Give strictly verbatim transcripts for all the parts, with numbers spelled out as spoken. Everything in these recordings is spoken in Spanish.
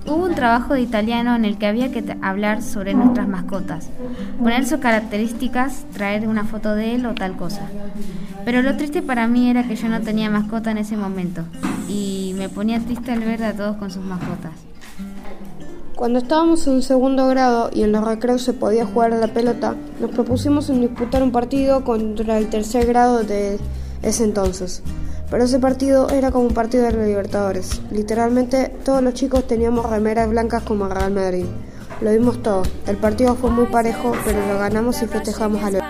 Hubo un trabajo de italiano en el que había que hablar sobre nuestras mascotas, poner sus características, traer una foto de él o tal cosa. Pero lo triste para mí era que yo no tenía mascota en ese momento y me ponía triste al ver a todos con sus mascotas. Cuando estábamos en segundo grado y en los recreos se podía jugar a la pelota, nos propusimos en disputar un partido contra el tercer grado de ese entonces. Pero ese partido era como un partido de los Libertadores. Literalmente todos los chicos teníamos remeras blancas como el Real Madrid. Lo vimos todo. El partido fue muy parejo, pero lo ganamos y festejamos a lo...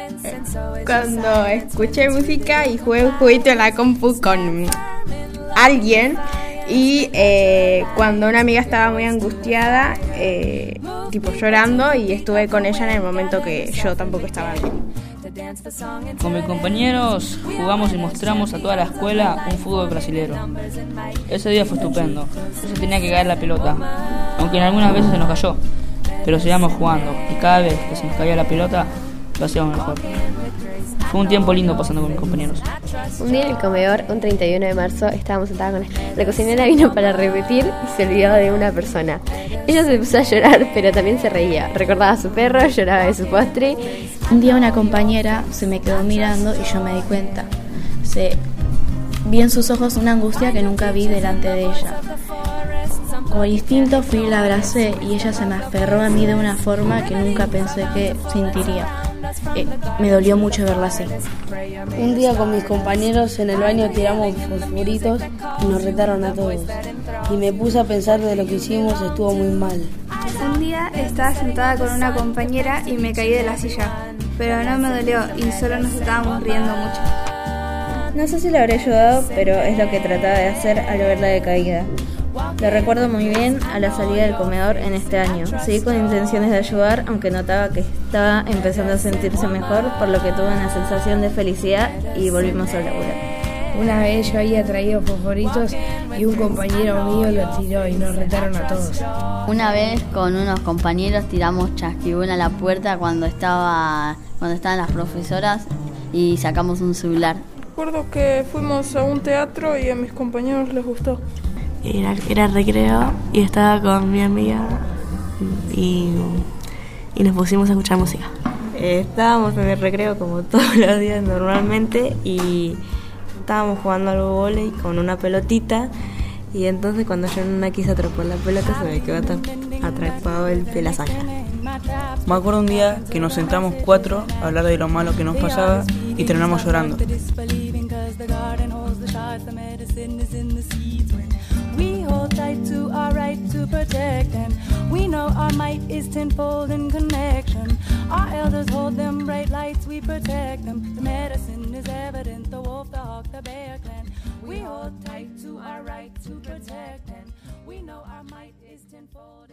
Cuando escuché música y jugué un jueguito en la compu con alguien y eh, cuando una amiga estaba muy angustiada, eh, tipo llorando, y estuve con ella en el momento que yo tampoco estaba bien. Con mis compañeros jugamos y mostramos a toda la escuela un fútbol brasilero. Ese día fue estupendo. No se tenía que caer la pelota, aunque en algunas veces se nos cayó, pero seguíamos jugando y cada vez que se nos caía la pelota lo hacíamos mejor. Fue un tiempo lindo pasando con mis compañeros. Un día en el comedor, un treinta y uno de marzo, estábamos sentados con la, la cocinera vino para repetir y se olvidó de una persona. Ella se puso a llorar, pero también se reía. Recordaba a su perro, lloraba de su postre. Un día una compañera se me quedó mirando y yo me di cuenta. Se vi en sus ojos una angustia que nunca vi delante de ella. Como instinto fui y la abracé y ella se me aferró a mí de una forma que nunca pensé que sentiría. Eh, me dolió mucho verla así. Un día con mis compañeros en el baño tiramos fosforitos y nos retaron a todos. Y me puse a pensar de lo que hicimos, estuvo muy mal. Un día estaba sentada con una compañera y me caí de la silla, pero no me dolió y solo nos estábamos riendo mucho. No sé si le habré ayudado, pero es lo que trataba de hacer al verla de caída. Lo recuerdo muy bien a la salida del comedor en este año. Seguí con intenciones de ayudar, aunque notaba que estaba empezando a sentirse mejor, por lo que tuve una sensación de felicidad y volvimos a laburar. Una vez yo había traído fosforitos y un compañero mío lo tiró y nos retaron a todos. Una vez con unos compañeros tiramos chasquibún a la puerta cuando estaba cuando estaban las profesoras y sacamos un celular. Recuerdo que fuimos a un teatro y a mis compañeros les gustó. Era, era recreo y estaba con mi amiga y, y nos pusimos a escuchar música. Eh, estábamos en el recreo como todos los días normalmente y estábamos jugando al vóley con una pelotita, y entonces cuando yo no quise atrapar la pelota se me quedó atrapado el de la zanja. Me acuerdo un día que nos sentamos cuatro a hablar de lo malo que nos pasaba y terminamos llorando. We hold tight to our right to protect them. We know our might is tenfold in connection. Our elders hold them bright lights, we protect them. The medicine is evident, the wolf, the hawk, the bear clan. We hold tight to our right to protect them. We know our might is tenfold.